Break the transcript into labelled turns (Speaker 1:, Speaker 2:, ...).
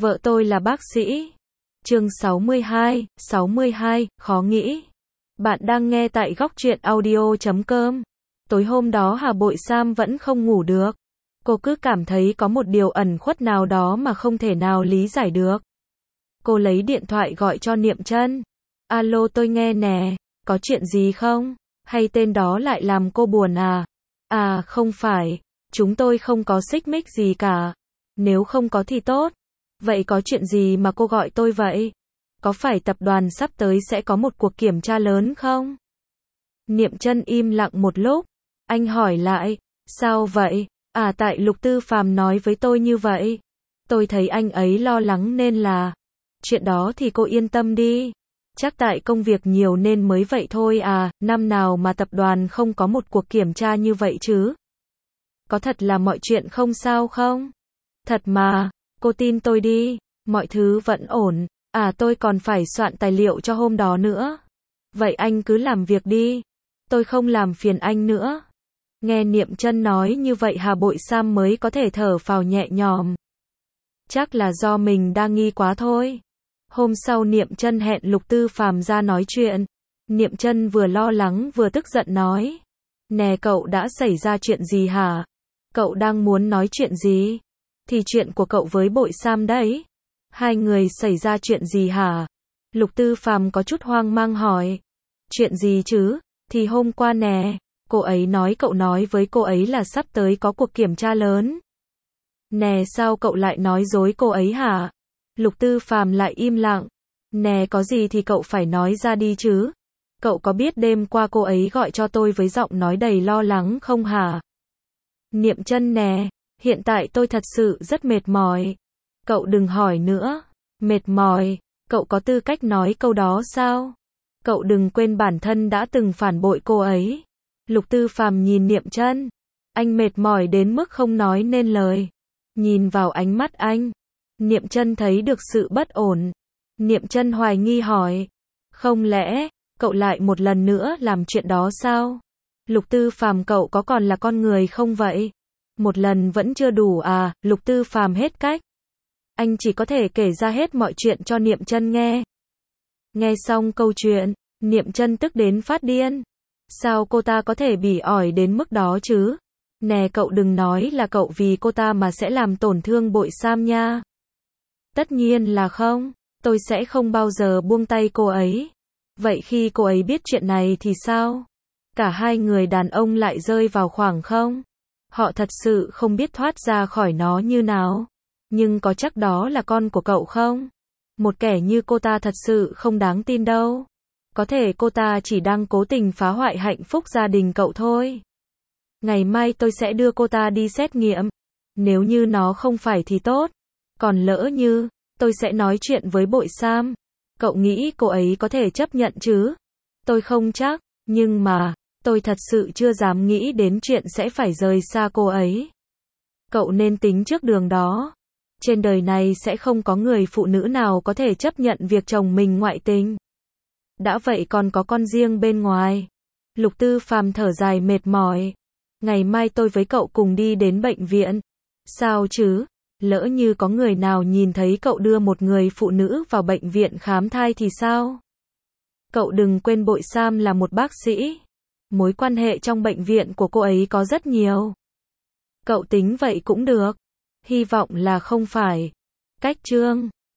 Speaker 1: Vợ tôi là bác sĩ. Chương 62, khó nghĩ. Bạn đang nghe tại Góc Truyện Audio.com. Tối hôm đó Hà Bội Sam vẫn không ngủ được. Cô cứ cảm thấy có một điều ẩn khuất nào đó mà không thể nào lý giải được. Cô lấy điện thoại gọi cho Niệm Chân. Alo, tôi nghe nè, có chuyện gì không? Hay tên đó lại làm cô buồn à? À, không phải, chúng tôi không có xích mích gì cả. Nếu không có thì tốt. Vậy có chuyện gì mà cô gọi tôi vậy? Có phải tập đoàn sắp tới sẽ có một cuộc kiểm tra lớn không? Niệm Chân im lặng một lúc. Anh hỏi lại, sao vậy? À, tại Lục Tư Phàm nói với tôi như vậy. Tôi thấy anh ấy lo lắng nên là... Chuyện đó thì cô yên tâm đi. Chắc tại công việc nhiều nên mới vậy thôi à, năm nào mà tập đoàn không có một cuộc kiểm tra như vậy chứ? Có thật là mọi chuyện không sao không? Thật mà, cô tin tôi đi, mọi thứ vẫn ổn. À, tôi còn phải soạn tài liệu cho hôm đó nữa. Vậy anh cứ làm việc đi, tôi không làm phiền anh nữa. Nghe Niệm Chân nói như vậy Hà Bội Sam mới có thể thở phào nhẹ nhõm. Chắc là do mình đa nghi quá thôi. Hôm sau Niệm Chân hẹn Lục Tư Phàm ra nói chuyện. Niệm Chân vừa lo lắng vừa tức giận nói. Nè cậu, đã xảy ra chuyện gì hả? Cậu đang muốn nói chuyện gì? Thì chuyện của cậu với Bội Sam đấy. Hai người xảy ra chuyện gì hả? Lục Tư Phàm có chút hoang mang hỏi. Chuyện gì chứ? Thì hôm qua nè, cô ấy nói cậu nói với cô ấy là sắp tới có cuộc kiểm tra lớn. Nè, sao cậu lại nói dối cô ấy hả? Lục Tư Phàm lại im lặng. Nè, có gì thì cậu phải nói ra đi chứ. Cậu có biết đêm qua cô ấy gọi cho tôi với giọng nói đầy lo lắng không hả? Niệm Chân nè, hiện tại tôi thật sự rất mệt mỏi. Cậu đừng hỏi nữa. Mệt mỏi, cậu có tư cách nói câu đó sao? Cậu đừng quên bản thân đã từng phản bội cô ấy. Lục Tư Phàm nhìn Niệm Chân. Anh mệt mỏi đến mức không nói nên lời. Nhìn vào ánh mắt anh, Niệm Chân thấy được sự bất ổn. Niệm Chân hoài nghi hỏi. Không lẽ, cậu lại một lần nữa làm chuyện đó sao? Lục Tư Phàm, cậu có còn là con người không vậy? Một lần vẫn chưa đủ à? Lục Tư Phàm hết cách. Anh chỉ có thể kể ra hết mọi chuyện cho Niệm Chân nghe. Nghe xong câu chuyện, Niệm Chân tức đến phát điên. Sao cô ta có thể bỉ ổi đến mức đó chứ? Nè, cậu đừng nói là cậu vì cô ta mà sẽ làm tổn thương Bội Sam nha. Tất nhiên là không, tôi sẽ không bao giờ buông tay cô ấy. Vậy khi cô ấy biết chuyện này thì sao? Cả hai người đàn ông lại rơi vào khoảng không. Họ thật sự không biết thoát ra khỏi nó như nào. Nhưng có chắc đó là con của cậu không? Một kẻ như cô ta thật sự không đáng tin đâu. Có thể cô ta chỉ đang cố tình phá hoại hạnh phúc gia đình cậu thôi. Ngày mai tôi sẽ đưa cô ta đi xét nghiệm. Nếu như nó không phải thì tốt. Còn lỡ như, tôi sẽ nói chuyện với Bội Sam. Cậu nghĩ cô ấy có thể chấp nhận chứ? Tôi không chắc, nhưng mà, tôi thật sự chưa dám nghĩ đến chuyện sẽ phải rời xa cô ấy. Cậu nên tính trước đường đó. Trên đời này sẽ không có người phụ nữ nào có thể chấp nhận việc chồng mình ngoại tình. Đã vậy còn có con riêng bên ngoài. Lục Tư Phàm thở dài mệt mỏi. Ngày mai tôi với cậu cùng đi đến bệnh viện. Sao chứ? Lỡ như có người nào nhìn thấy cậu đưa một người phụ nữ vào bệnh viện khám thai thì sao? Cậu đừng quên Bội Sam là một bác sĩ. Mối quan hệ trong bệnh viện của cô ấy có rất nhiều. Cậu tính vậy cũng được. Hy vọng là không phải. Cách chương